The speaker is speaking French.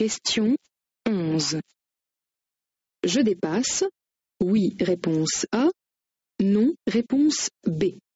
Question 11. Je dépasse. Oui, réponse A. Non, réponse B.